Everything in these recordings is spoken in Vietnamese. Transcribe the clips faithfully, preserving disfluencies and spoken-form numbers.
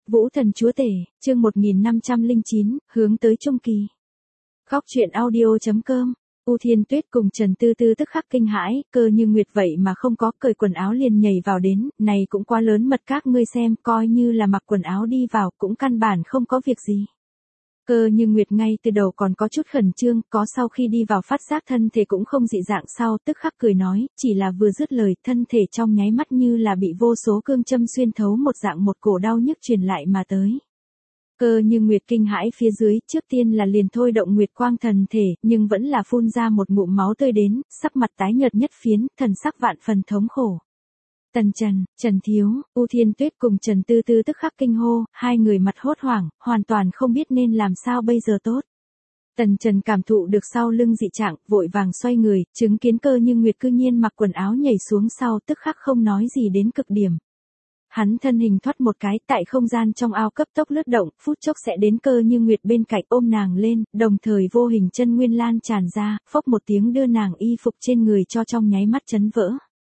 Vũ Thần Chúa Tể, chương một nghìn năm trăm lẻ chín, hướng tới trung kỳ. Góc truyện audio chấm com. U Thiên Tuyết cùng Trần Tư Tư tức khắc kinh hãi, Cơ Như Nguyệt vậy mà không có cởi quần áo liền nhảy vào đến, này cũng quá lớn mật, các ngươi xem, coi như là mặc quần áo đi vào cũng căn bản không có việc gì. Cơ Như Nguyệt ngay từ đầu còn có chút khẩn trương, có sau khi đi vào phát giác thân thể cũng không dị dạng, sau tức khắc cười nói, chỉ là vừa dứt lời, thân thể trong nháy mắt như là bị vô số cương châm xuyên thấu một dạng, một cổ đau nhức truyền lại mà tới. Cơ Như Nguyệt kinh hãi phía dưới, trước tiên là liền thôi động Nguyệt Quang thần thể, nhưng vẫn là phun ra một ngụm máu tươi đến, sắc mặt tái nhợt nhất phiến, thần sắc vạn phần thống khổ. Tần Trần, Trần Thiếu, U Thiên Tuyết cùng Trần Tư Tư tức khắc kinh hô, hai người mặt hốt hoảng, hoàn toàn không biết nên làm sao bây giờ tốt. Tần Trần cảm thụ được sau lưng dị trạng, vội vàng xoay người, chứng kiến Cơ Như Nguyệt cư nhiên mặc quần áo nhảy xuống sau, tức khắc không nói gì đến cực điểm. Hắn thân hình thoát một cái, tại không gian trong ao cấp tốc lướt động, phút chốc sẽ đến Cơ Như Nguyệt bên cạnh ôm nàng lên, đồng thời vô hình chân nguyên lan tràn ra, phốc một tiếng đưa nàng y phục trên người cho trong nháy mắt chấn vỡ.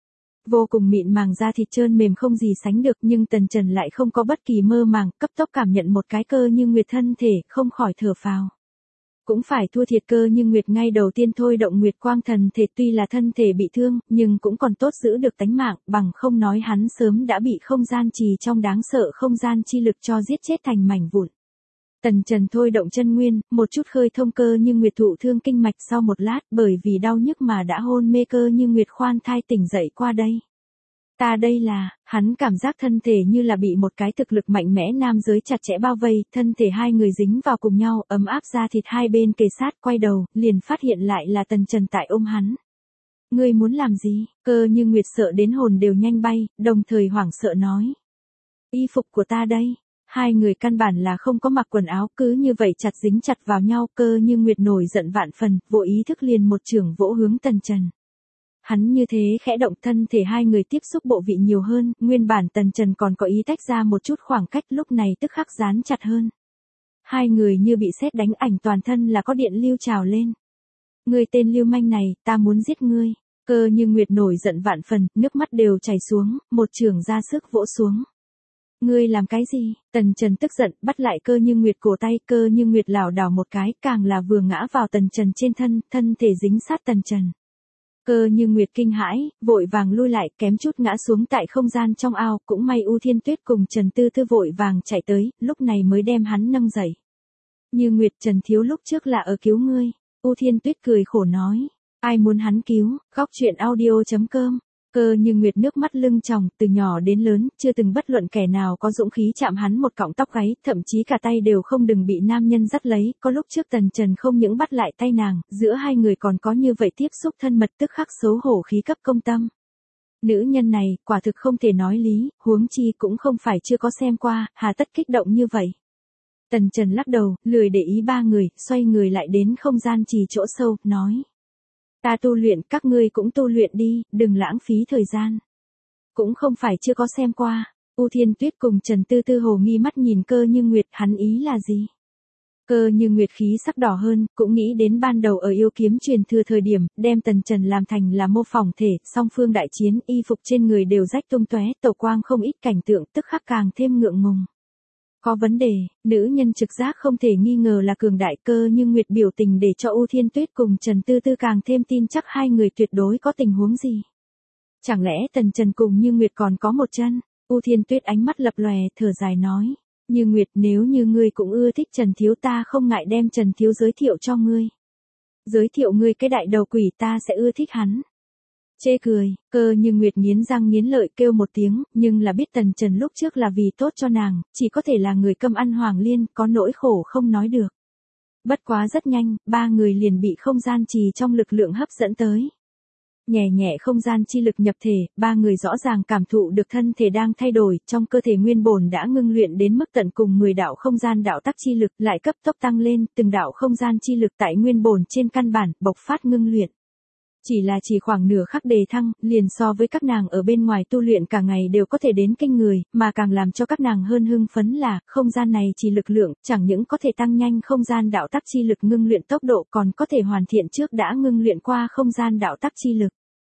Vô cùng mịn màng da thịt trơn mềm không gì sánh được, nhưng Tần Trần lại không có bất kỳ mơ màng, cấp tốc cảm nhận một cái Cơ Như Nguyệt thân thể, không khỏi thở phào. Cũng phải thua thiệt Cơ Như Nguyệt ngay đầu tiên thôi động Nguyệt Quang thần thể, tuy là thân thể bị thương, nhưng cũng còn tốt giữ được tánh mạng, bằng không nói hắn sớm đã bị không gian trì trong đáng sợ không gian chi lực cho giết chết thành mảnh vụn. Tần Trần thôi động chân nguyên, một chút khơi thông Cơ Như Nguyệt thụ thương kinh mạch, sau một lát, bởi vì đau nhức mà đã hôn mê Cơ Như Nguyệt khoan thai tỉnh dậy qua đây. Ta đây là, hắn cảm giác thân thể như là bị một cái thực lực mạnh mẽ nam giới chặt chẽ bao vây, thân thể hai người dính vào cùng nhau, ấm áp da thịt hai bên kề sát, quay đầu, liền phát hiện lại là Tần Trần tại ôm hắn. Ngươi muốn làm gì? Cơ Như Nguyệt sợ đến hồn đều nhanh bay, đồng thời hoảng sợ nói. Y phục của ta đây. Hai người căn bản là không có mặc quần áo, cứ như vậy chặt dính chặt vào nhau, Cơ Như Nguyệt nổi giận vạn phần, vô ý thức liền một chưởng vỗ hướng Tần Trần. Hắn như thế khẽ động, thân thể hai người tiếp xúc bộ vị nhiều hơn, nguyên bản Tần Trần còn có ý tách ra một chút khoảng cách, lúc này tức khắc dán chặt hơn. Hai người như bị sét đánh, ảnh toàn thân là có điện lưu trào lên. Ngươi tên lưu manh này, ta muốn giết ngươi. Cơ Như Nguyệt nổi giận vạn phần, nước mắt đều chảy xuống, một chưởng ra sức vỗ xuống. Ngươi làm cái gì? Tần Trần tức giận, bắt lại Cơ Như Nguyệt cổ tay, Cơ Như Nguyệt lảo đảo một cái, càng là vừa ngã vào Tần Trần trên thân, thân thể dính sát Tần Trần. Cơ Như Nguyệt kinh hãi, vội vàng lui lại, kém chút ngã xuống tại không gian trong ao, cũng may U Thiên Tuyết cùng Trần Tư Tư vội vàng chạy tới, lúc này mới đem hắn nâng dậy. Như Nguyệt, Trần Thiếu lúc trước là ở cứu ngươi. U Thiên Tuyết cười khổ nói, ai muốn hắn cứu? Góc truyện audio chấm com. Cơ Như Nguyệt nước mắt lưng tròng, từ nhỏ đến lớn, chưa từng bất luận kẻ nào có dũng khí chạm hắn một cọng tóc gáy, thậm chí cả tay đều không đừng bị nam nhân dắt lấy, có lúc trước Tần Trần không những bắt lại tay nàng, giữa hai người còn có như vậy tiếp xúc thân mật, tức khắc xấu hổ khí cấp công tâm. Nữ nhân này, quả thực không thể nói lý, huống chi cũng không phải chưa có xem qua, hà tất kích động như vậy. Tần Trần lắc đầu, lười để ý ba người, xoay người lại đến không gian trì chỗ sâu, nói. Ta tu luyện, các ngươi cũng tu luyện đi, đừng lãng phí thời gian. Cũng không phải chưa có xem qua. U Thiên Tuyết cùng Trần Tư Tư hồ nghi mắt nhìn Cơ Như Nguyệt, hắn ý là gì? Cơ Như Nguyệt khí sắc đỏ hơn, cũng nghĩ đến ban đầu ở yêu kiếm truyền thừa thời điểm, đem Tần Trần làm thành là mô phỏng thể, song phương đại chiến, y phục trên người đều rách tung tóe, tổ quang không ít cảnh tượng, tức khắc càng thêm ngượng ngùng. Có vấn đề, nữ nhân trực giác không thể nghi ngờ là cường đại. Cơ Như Nguyệt biểu tình để cho U Thiên Tuyết cùng Trần Tư Tư càng thêm tin chắc hai người tuyệt đối có tình huống gì. Chẳng lẽ Tần Trần cùng Như Nguyệt còn có một chân? U Thiên Tuyết ánh mắt lập lòe, thở dài nói. Như Nguyệt, nếu như ngươi cũng ưa thích Trần Thiếu, ta không ngại đem Trần Thiếu giới thiệu cho ngươi. Giới thiệu ngươi cái đại đầu quỷ, ta sẽ ưa thích hắn. Chê cười, Cơ Như Nguyệt nghiến răng nghiến lợi kêu một tiếng, nhưng là biết Tần Trần lúc trước là vì tốt cho nàng, chỉ có thể là người câm ăn hoàng liên, có nỗi khổ không nói được. Bất quá rất nhanh, ba người liền bị không gian trì trong lực lượng hấp dẫn tới. Nhẹ nhẹ không gian chi lực nhập thể, ba người rõ ràng cảm thụ được thân thể đang thay đổi, trong cơ thể nguyên bổn đã ngưng luyện đến mức tận cùng mười đạo không gian đạo tắc chi lực lại cấp tốc tăng lên, từng đạo không gian chi lực tại nguyên bổn trên căn bản, bộc phát ngưng luyện. Chỉ là chỉ khoảng nửa khắc đề thăng, liền so với các nàng ở bên ngoài tu luyện cả ngày đều có thể đến kinh người, mà càng làm cho các nàng hơn hưng phấn là, không gian này chỉ lực lượng, chẳng những có thể tăng nhanh không gian đạo tắc chi lực ngưng luyện tốc độ, còn có thể hoàn thiện trước đã ngưng luyện qua không gian đạo tắc chi lực.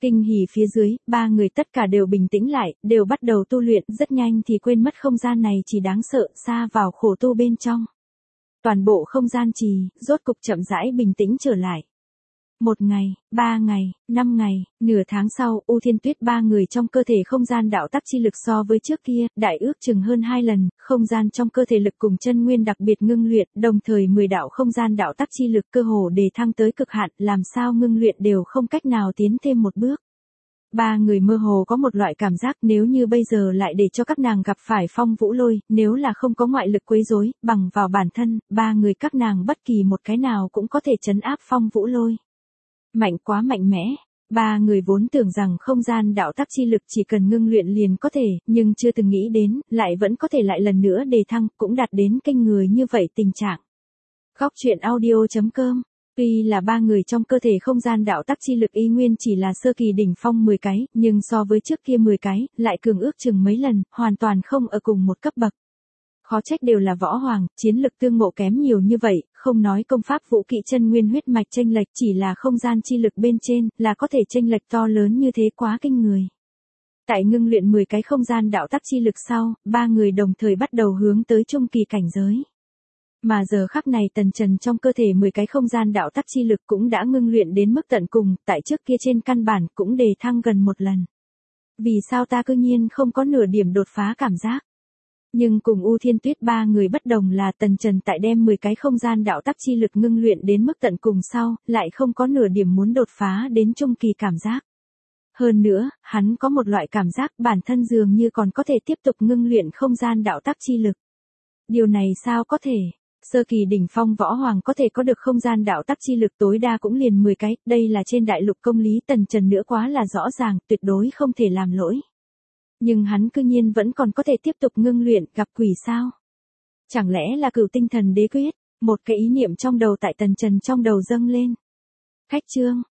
Kinh hỉ phía dưới, ba người tất cả đều bình tĩnh lại, đều bắt đầu tu luyện, rất nhanh thì quên mất không gian này chỉ đáng sợ, xa vào khổ tu bên trong. Toàn bộ không gian trì, rốt cục chậm rãi bình tĩnh trở lại. Một ngày, ba ngày, năm ngày, nửa tháng sau, U Thiên Tuyết ba người trong cơ thể không gian đạo tắc chi lực so với trước kia, đại ước chừng hơn hai lần, không gian trong cơ thể lực cùng chân nguyên đặc biệt ngưng luyện, đồng thời mười đạo không gian đạo tắc chi lực cơ hồ đề thăng tới cực hạn, làm sao ngưng luyện đều không cách nào tiến thêm một bước. Ba người mơ hồ có một loại cảm giác nếu như bây giờ lại để cho các nàng gặp phải Phong Vũ Lôi, nếu là không có ngoại lực quấy rối, bằng vào bản thân, ba người các nàng bất kỳ một cái nào cũng có thể trấn áp Phong Vũ Lôi. Mạnh quá mạnh mẽ, ba người vốn tưởng rằng không gian đạo tắc chi lực chỉ cần ngưng luyện liền có thể, nhưng chưa từng nghĩ đến, lại vẫn có thể lại lần nữa đề thăng, cũng đạt đến kinh người như vậy tình trạng. Góc truyện audio chấm com. Tuy là ba người trong cơ thể không gian đạo tắc chi lực y nguyên chỉ là sơ kỳ đỉnh phong mười cái, nhưng so với trước kia mười cái, lại cường ước chừng mấy lần, hoàn toàn không ở cùng một cấp bậc. Khó trách đều là võ hoàng, chiến lực tương ngộ kém nhiều như vậy, không nói công pháp vũ kỵ chân nguyên huyết mạch chênh lệch, chỉ là không gian chi lực bên trên, là có thể chênh lệch to lớn như thế, quá kinh người. Tại ngưng luyện mười cái không gian đạo tắc chi lực sau, ba người đồng thời bắt đầu hướng tới trung kỳ cảnh giới. Mà giờ khắc này Tần Trần trong cơ thể mười cái không gian đạo tắc chi lực cũng đã ngưng luyện đến mức tận cùng, tại trước kia trên căn bản cũng đề thăng gần một lần. Vì sao ta cư nhiên không có nửa điểm đột phá cảm giác? Nhưng cùng U Thiên Tuyết ba người bất đồng là Tần Trần tại đem mười cái không gian đạo tắc chi lực ngưng luyện đến mức tận cùng sau, lại không có nửa điểm muốn đột phá đến trung kỳ cảm giác. Hơn nữa, hắn có một loại cảm giác bản thân dường như còn có thể tiếp tục ngưng luyện không gian đạo tắc chi lực. Điều này sao có thể? Sơ kỳ đỉnh phong võ hoàng có thể có được không gian đạo tắc chi lực tối đa cũng liền mười cái, đây là trên đại lục công lý Tần Trần nữa quá là rõ ràng, tuyệt đối không thể làm lỗi. Nhưng hắn cư nhiên vẫn còn có thể tiếp tục ngưng luyện, gặp quỷ sao? Chẳng lẽ là cửu tinh thần đế quyết? Một cái ý niệm trong đầu tại Tần Trần trong đầu dâng lên. Khách chương,